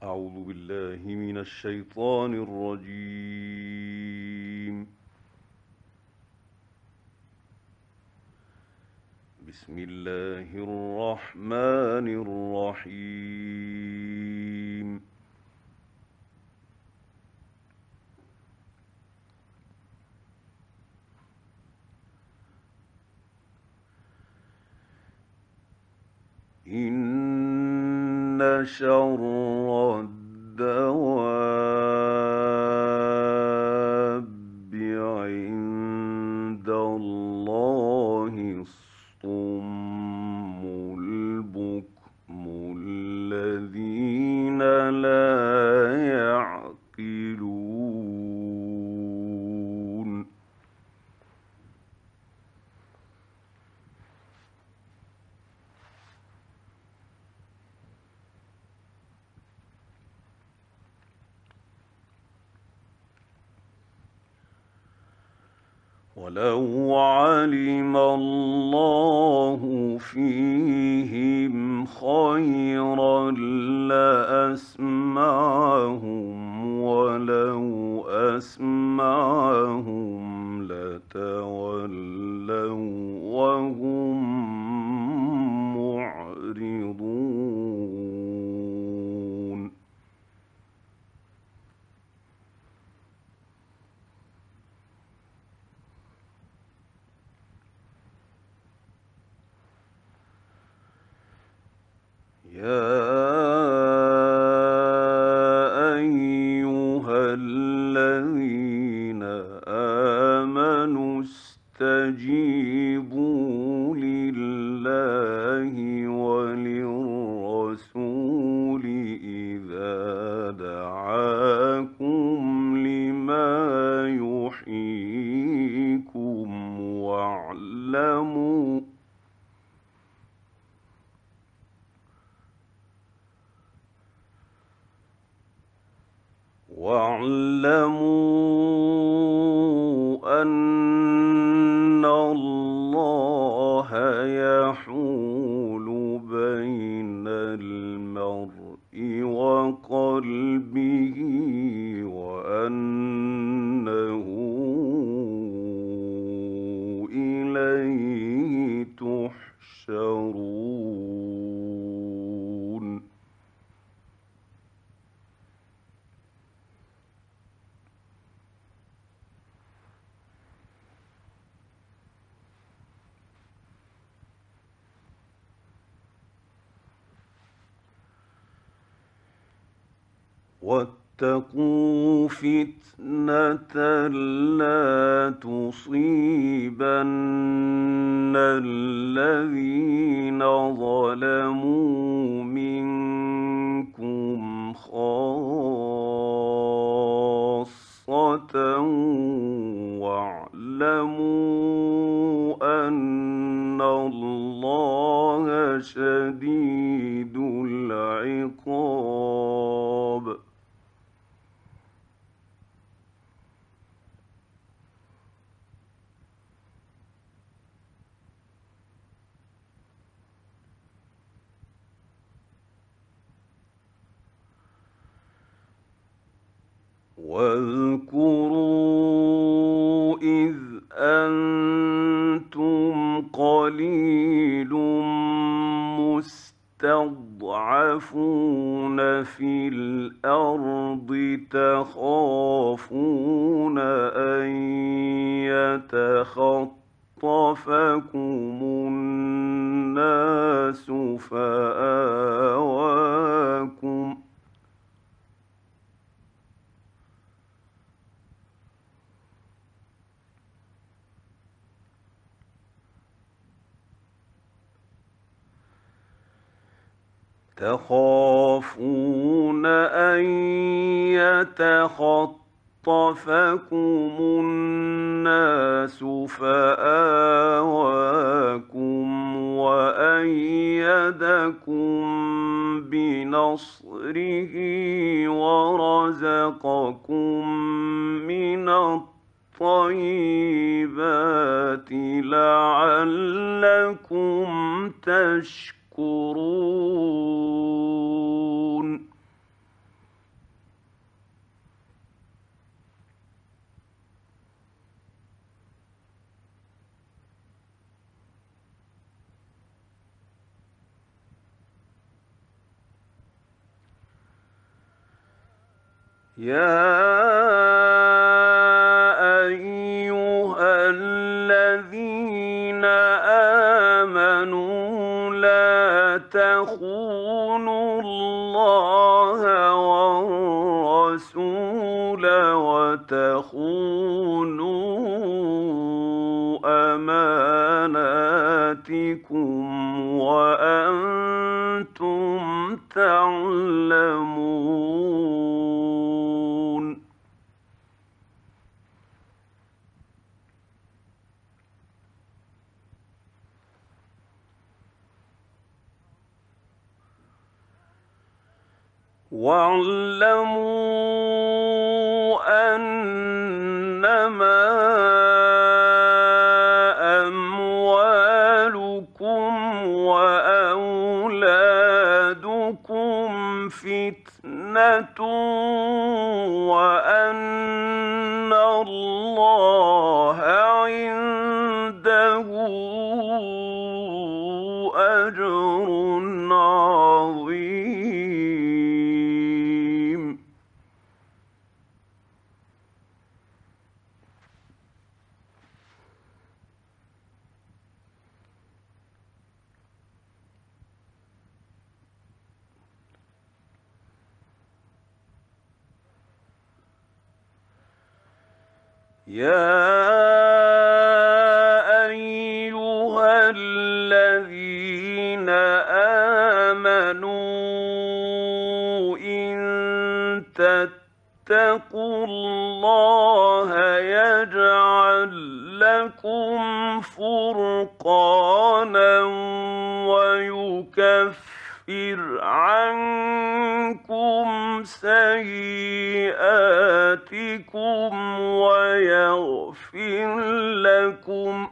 أعوذ بالله من الشيطان الرجيم. بسم الله الرحمن الرحيم. إن شر الدواب عند الله الصم البكم الذين لا يعقلون. ولو علم الله فيهم خيرا لأسمعهم ولو أسمعهم لتولوا وهم معرضون. يا أيها الذين آمنوا استجيبوا لله وللرسول إذا دعاكم لما يحييكم واعلموا أن الله يحول بين المرء وقلبه وأنه إليه تحشرون. واتقوا فتنة لا تصيبن الذين ظلموا منكم خاصة واعلموا أن الله شديد العقاب. واذكروا إذ أنتم قليل مستضعفون في الأرض تخافون أن يتخطفكم الناس تخافون أن يتخطفكم الناس فآواكم وأيدكم بنصره ورزقكم من الطيبات لعلكم تشكرون. يا أيها الذين آمنوا لا تخونوا الله والرسول وتخونوا أماناتكم وأنتم تعلمون. واعلموا أنما أموالكم وأولادكم فتنة وأن الله عنده أجر عظيم. يا أيها الذين آمنوا إن تتقوا الله يجعل لكم فرقانا ويكفر عنكم سيئاتكم ويغفر لكم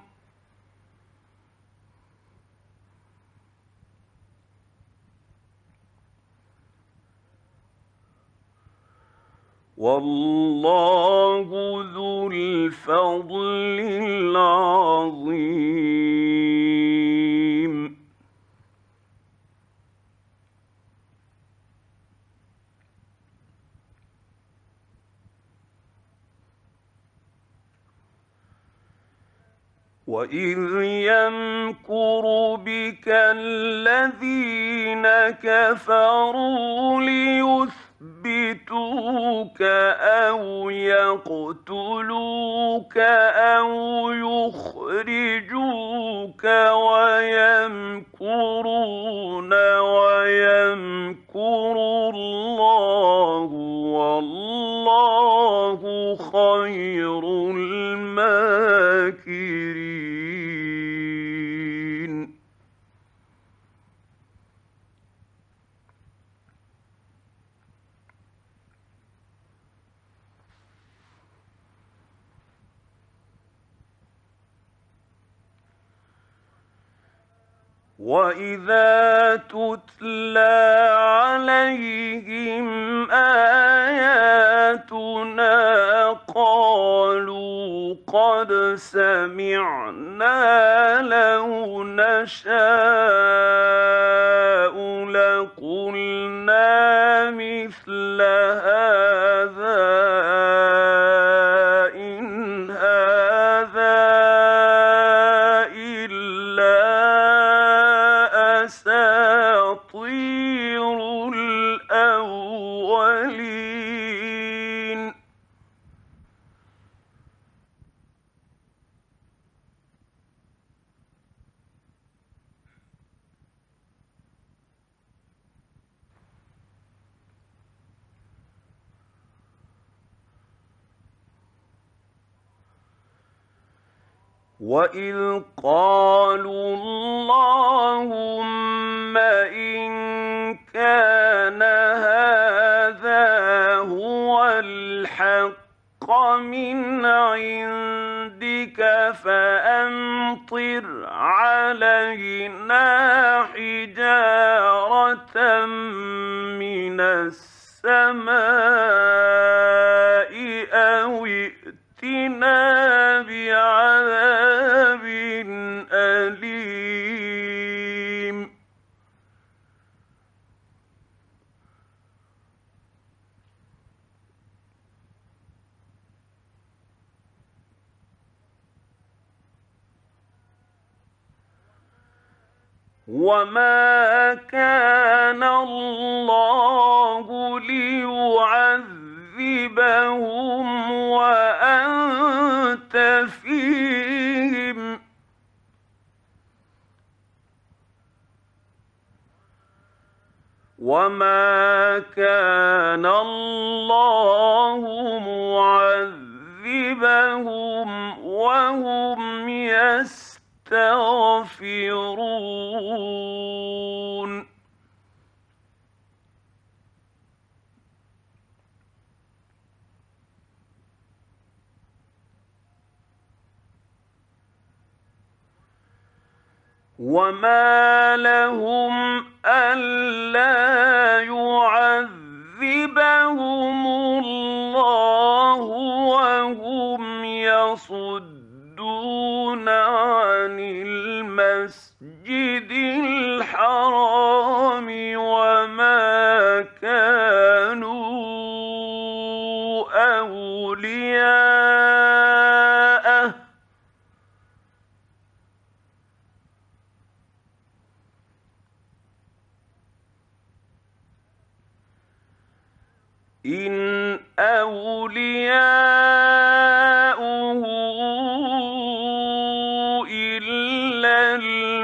والله ذو الفضل العظيم. وإذ يمكر بك الذين كفروا ليثبتوك أو يقتلوك أو يخرجوك ويمكرون ويمكر الله والله خير الماكرين. وإذا تتلى عليهم آياتنا قالوا قد سمعنا لو نشاء لقلنا مثل هذا إن هذا أساطير الأولين. وإذ قالوا اللهم إن كان هذا هو الحق من عندك فأمطر علينا حجارة من السماء أو ائتنا بعذاب أليم. وما كان الله ليعذبهم وأنت فيهم وما كان الله معذبهم وهم يستغفرون وما لهم ألا يعذبهم الله وهم يصدون عن المسجد الحرام وما كانوا أولياءه إن أولياؤه إلا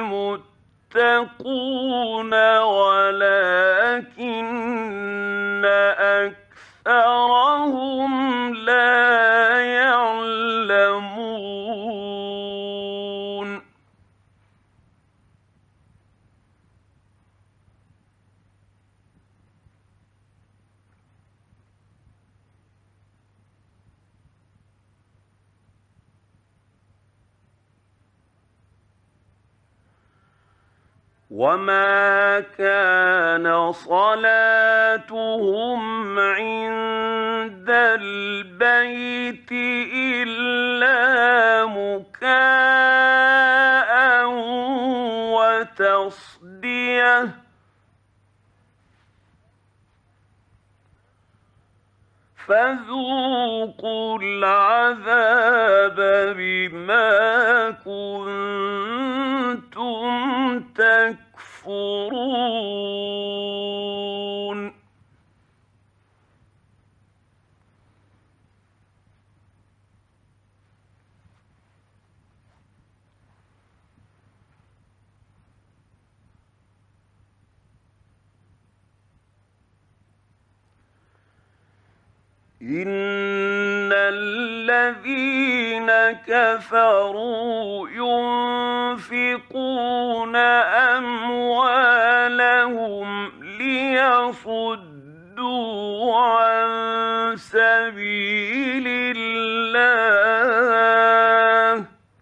المتقون ولكن أكثرهم لا يعلمون وما كان صلاتهم عند البيت إلا مكاء وتصدية فذوقوا العذاب بما كنتم تكفرون إن الذين كفروا ينفقون أموالهم ليصدوا عن سبيل الله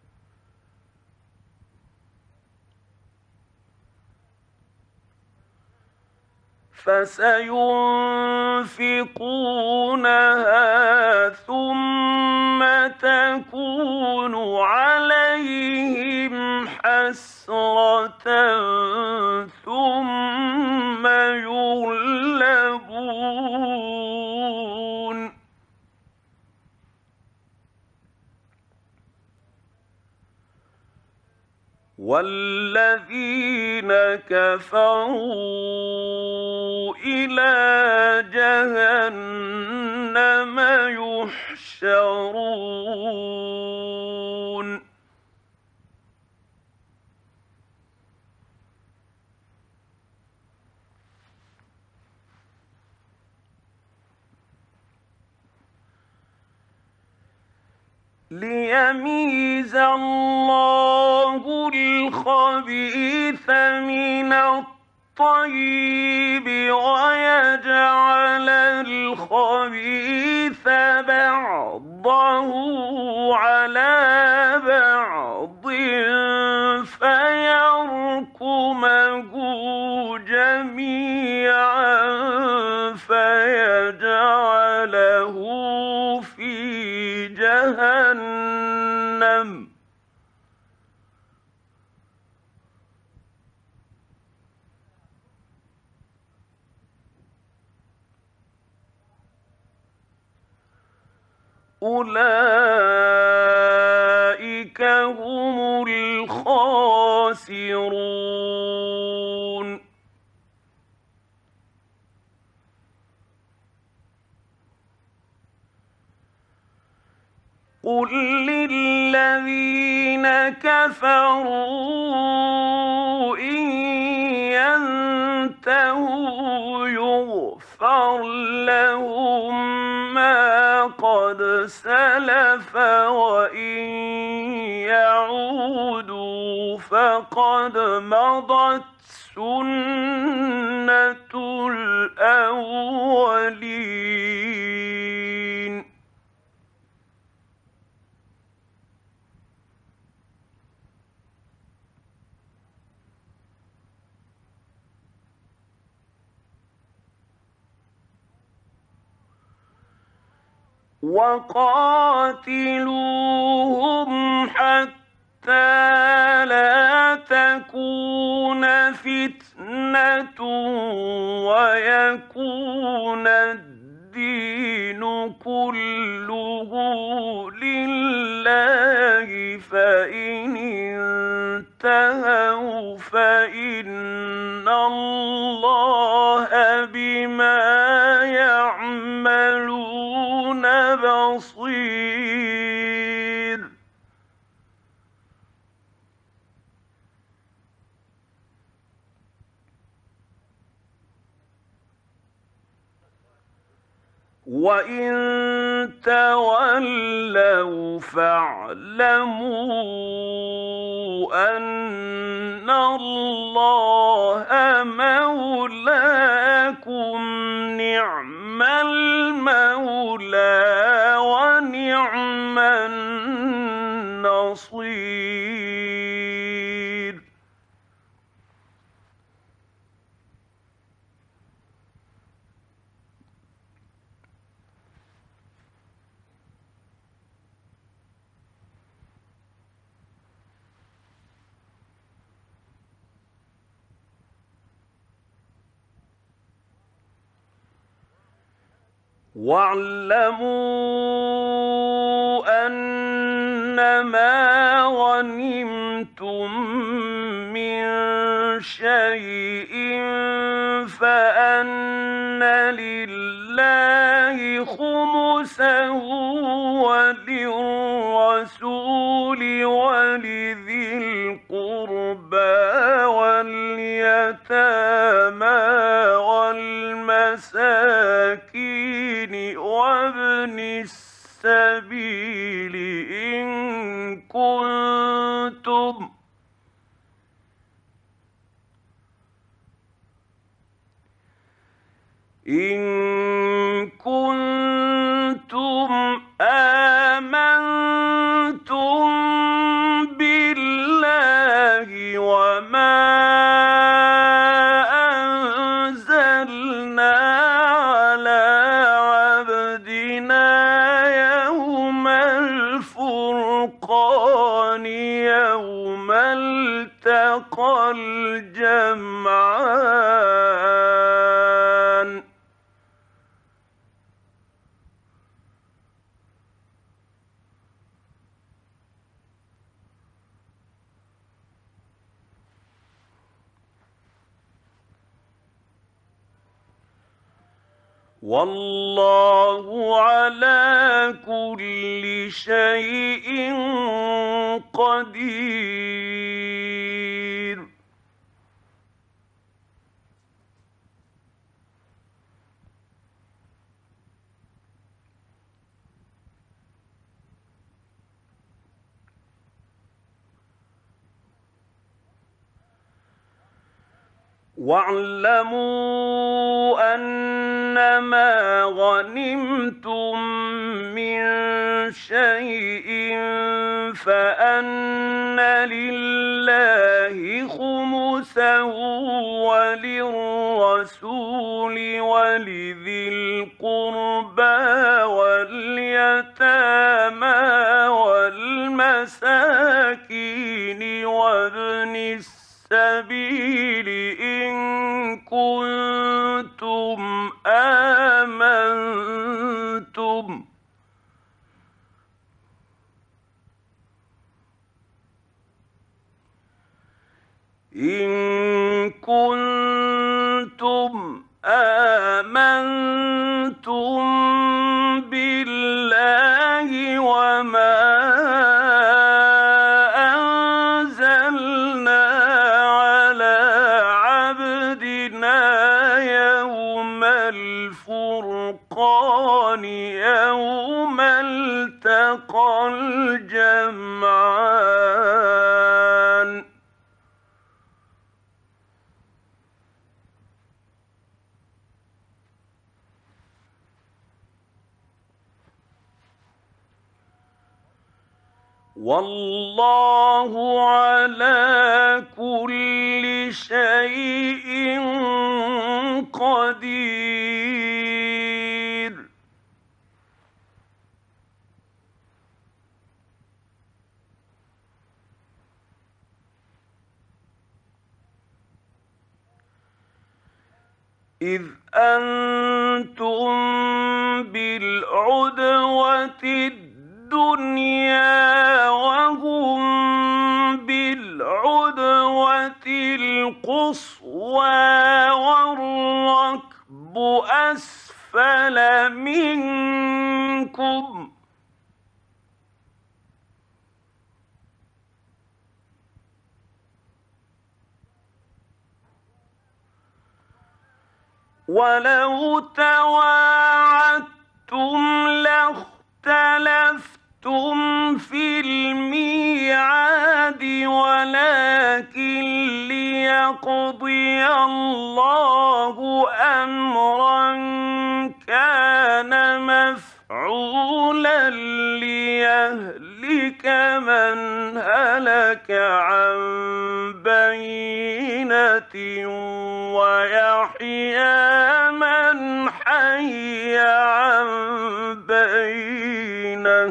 فسينفقونها ثم تكون عليهم حسرة ثم يغلبون والذين كفروا إلى جهنم يحشرون ليميز الله الخبيث من الطيب ويجعل الخبيث بعضه على بعض فيركمه جميعا فيجعله في جهنم أولئك هم الخاسرون قل للذين كفروا إن ينتهوا يغفر لهم ما قد سلف وإن يعودوا فقد مضت سنة الأولين. وقاتلوهم حتى لا تكون فتنة ويكون الدين كله لله فإن انتهوا فإن الله بما يعملون بصير. وإن تولوا فاعلموا أن الله مولاكم نعم المولى ونعم النصير. واعلموا أنما غنمتم من شيء فأن لله خمسه وللرسول ولذي القربى واليتامى والمساكين وابن السبيل إن كنتم آمنتم بالله وما أنزلنا على عبدنا يوم الفرقان يوم التقى الجمعان والله على كل شيء قدير. واعلموا أنما غنمتم من شيء فأن لله خمسه وللرسول ولذي القربى واليتامى والمساكين وابن السبيل إن كنتم آمنتم بالله وما الفرقان يوم التقى الجمعان والله على كل شيء قدير إذ أنتم بالعدوة الدنيا وهم بالعدوة القصوى والركب أسفل منكم ولو تواعدتم لاختلفتم في الميعاد ولكن ليقضي الله أمرا كان مفعولا ليهلك من هلك عن بينة ويحيى من حي عن بينة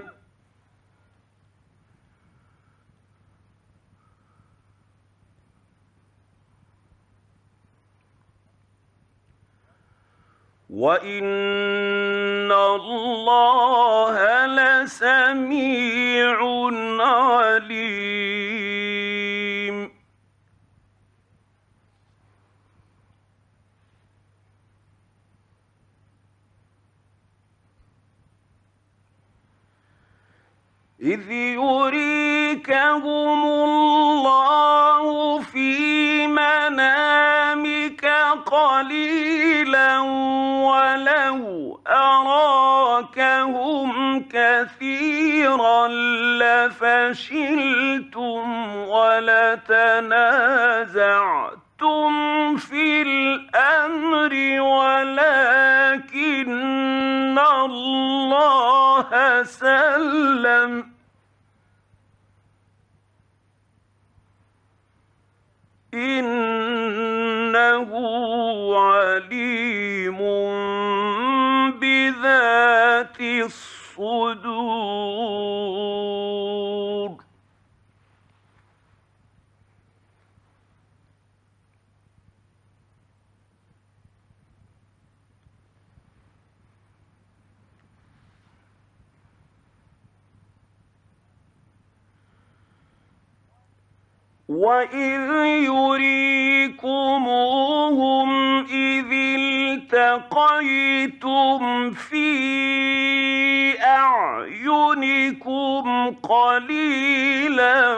وإن الله لسميع عليم إذ يريكهم الله في منامك قليلا ولو أراكهم كثيرا لفشلتم ولتنازعتم في الأمر ولكن الله سلم إنه عليم بذات الصدور وإذ يريكموهم إذ التقيتم في أعينكم قليلا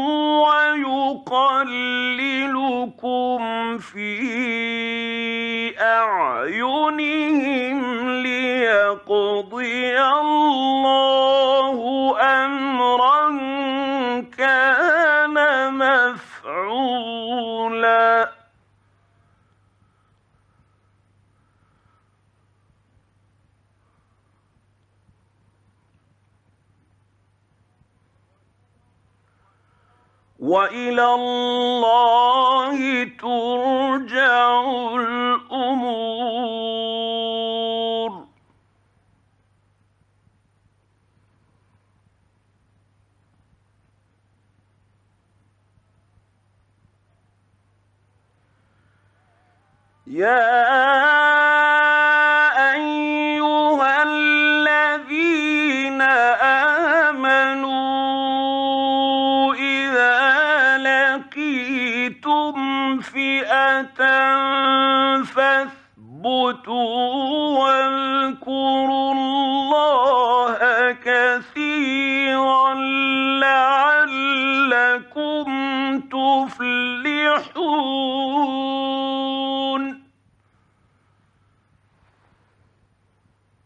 ويقللكم في أعينهم ليقضي الله أمرا كان مفعولا وإلى الله ترجع الأمور يا أيها الذين آمنوا إذا لقيتم فئة فاثبتوا واذكروا الله كثيرا لعلكم تفلحون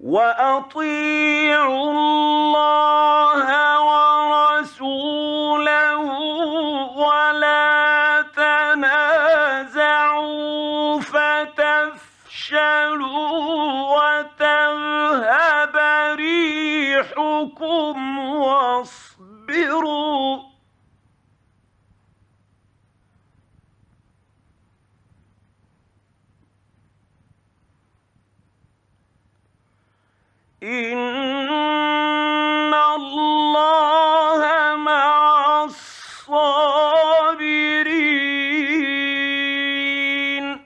وأطيعوا الله ورسوله ولا تنازعوا فتفشلوا وتذهب ريحكم واصبروا إن الله مع الصابرين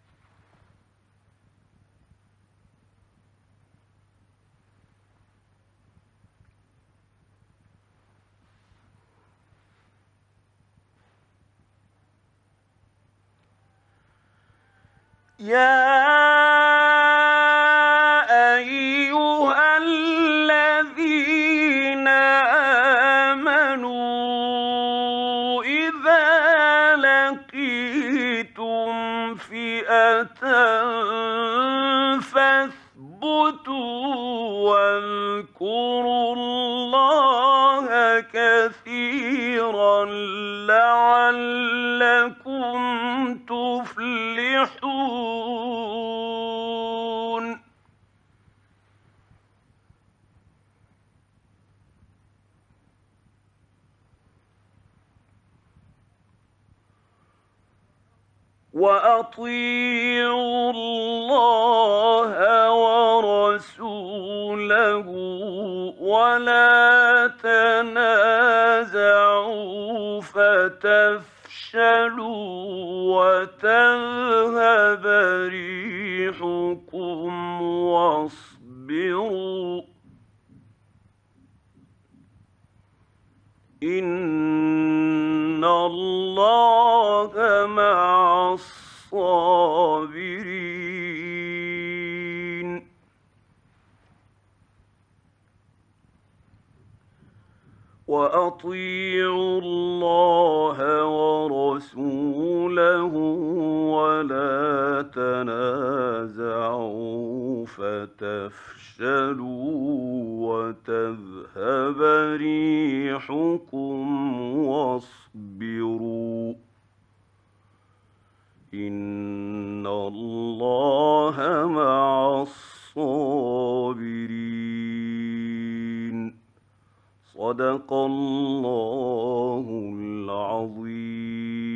يا أيها الذين آمنوا إذا لقيتم فئة فاثبتوا واذكروا الله كثيرا لعلكم تفلحون وأطيعوا الله ورسوله ولا تنازعوا فتفشلوا وتذهب ريحكم واصبروا إن الله مع الصابرين وأطيعوا الله ورسوله ولا تنازعوا فتفشلوا وتذهب ريحكم واصبروا إن الله مع الصابرين صدق الله العظيم.